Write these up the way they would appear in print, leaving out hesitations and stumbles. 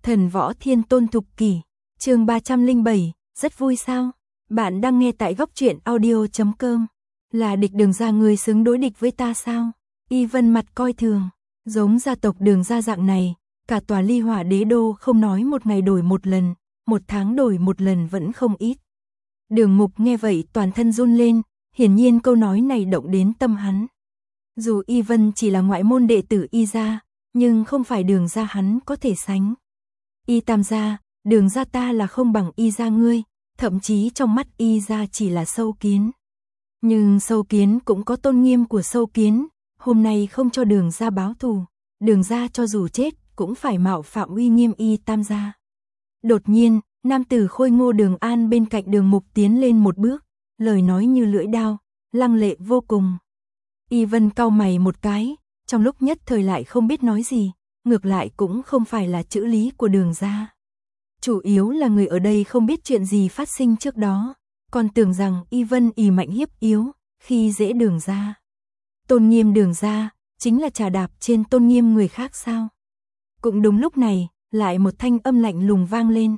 Thần võ thiên tôn thục kỷ, chương 307, rất vui sao? Bạn đang nghe tại góc truyện audio.com. Là địch Đường gia ngươi xứng đối địch với ta sao? Y Vân mặt coi thường, giống gia tộc Đường gia dạng này, cả tòa Ly Hỏa Đế đô không nói một ngày đổi một lần, một tháng đổi một lần vẫn không ít. Đường Mục nghe vậy toàn thân run lên, hiển nhiên câu nói này động đến tâm hắn. Dù Y Vân chỉ là ngoại môn đệ tử Y gia, nhưng không phải Đường gia hắn có thể sánh. Y Tam gia, Đường gia ta là không bằng Y gia ngươi, thậm chí trong mắt Y gia chỉ là sâu kiến. Nhưng sâu kiến cũng có tôn nghiêm của sâu kiến, hôm nay không cho Đường gia báo thù, Đường gia cho dù chết cũng phải mạo phạm uy nghiêm Y Tam gia. Đột nhiên, nam tử khôi ngô Đường An bên cạnh Đường Mục tiến lên một bước, lời nói như lưỡi đao, lăng lệ vô cùng. Y Vân cau mày một cái, trong lúc nhất thời lại không biết nói gì, ngược lại cũng không phải là chữ lý của Đường gia. Chủ yếu là người ở đây không biết chuyện gì phát sinh trước đó, còn tưởng rằng Y Vân ỷ mạnh hiếp yếu, khi dễ Đường gia. Tôn nghiêm Đường gia, chính là trà đạp trên tôn nghiêm người khác sao? Cũng đúng lúc này, lại một thanh âm lạnh lùng vang lên.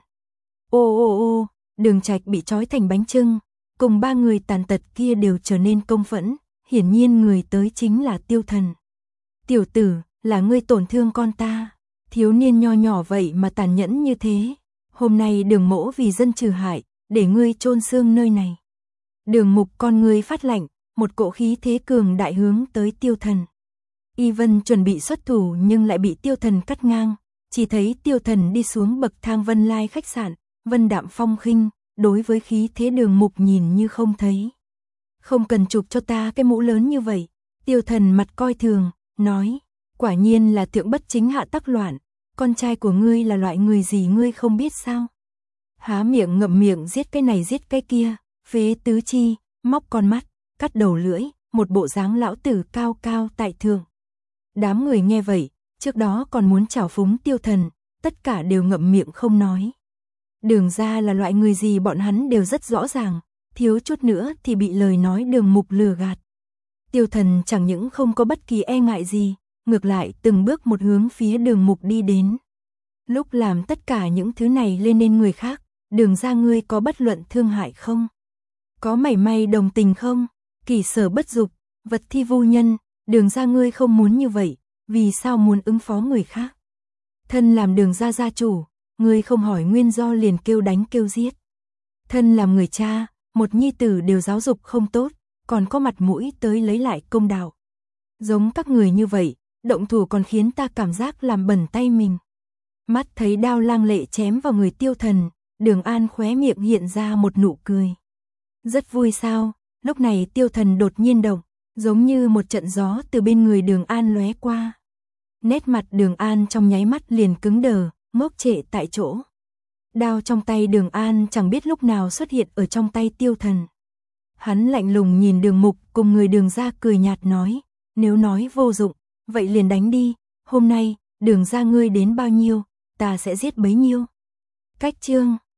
Ô ô ô, Đường Trạch bị trói thành bánh chưng, cùng ba người tàn tật kia đều trở nên công phẫn, hiển nhiên người tới chính là Tiêu Thần. Tiểu tử, là ngươi tổn thương con ta, thiếu niên nho nhỏ vậy mà tàn nhẫn như thế, hôm nay Đường mỗ vì dân trừ hại, để ngươi chôn xương nơi này. Đường Mục con ngươi phát lạnh, một cỗ khí thế cường đại hướng tới Tiêu Thần. Y Vân chuẩn bị xuất thủ nhưng lại bị Tiêu Thần cắt ngang, chỉ thấy Tiêu Thần đi xuống bậc thang Vân Lai khách sạn, vân đạm phong khinh, đối với khí thế Đường Mục nhìn như không thấy. Không cần chụp cho ta cái mũ lớn như vậy, Tiêu Thần mặt coi thường, nói, quả nhiên là thượng bất chính hạ tắc loạn, con trai của ngươi là loại người gì ngươi không biết sao? Há miệng ngậm miệng giết cái này giết cái kia, phế tứ chi, móc con mắt, cắt đầu lưỡi, một bộ dáng lão tử cao cao tại thượng. Đám người nghe vậy, trước đó còn muốn trào phúng Tiêu Thần, tất cả đều ngậm miệng không nói. Đường gia là loại người gì bọn hắn đều rất rõ ràng, thiếu chút nữa thì bị lời nói Đường Mục lừa gạt. Tiêu Thần chẳng những không có bất kỳ e ngại gì, ngược lại từng bước một hướng phía Đường Mục đi đến. Lúc làm tất cả những thứ này lên nên người khác, Đường gia ngươi có bất luận thương hại không? Có mảy may đồng tình không? Kỷ sở bất dục, vật thi vô nhân, Đường gia ngươi không muốn như vậy, vì sao muốn ứng phó người khác? Thân làm Đường gia gia chủ, ngươi không hỏi nguyên do liền kêu đánh kêu giết. Thân làm người cha, một nhi tử đều giáo dục không tốt, còn có mặt mũi tới lấy lại công đạo. Giống các người như vậy, động thủ còn khiến ta cảm giác làm bẩn tay mình. Mắt thấy đao lang lệ chém vào người Tiêu Thần, Đường An khóe miệng hiện ra một nụ cười. Rất vui sao? Lúc này Tiêu Thần đột nhiên động, giống như một trận gió từ bên người Đường An lóe qua. Nét mặt Đường An trong nháy mắt liền cứng đờ, ngốc trệ tại chỗ. Đao trong tay Đường An chẳng biết lúc nào xuất hiện ở trong tay Tiêu Thần. Hắn lạnh lùng nhìn Đường Mục cùng người Đường gia cười nhạt nói, nếu nói vô dụng, vậy liền đánh đi, hôm nay, Đường gia ngươi đến bao nhiêu, ta sẽ giết bấy nhiêu. Cách chương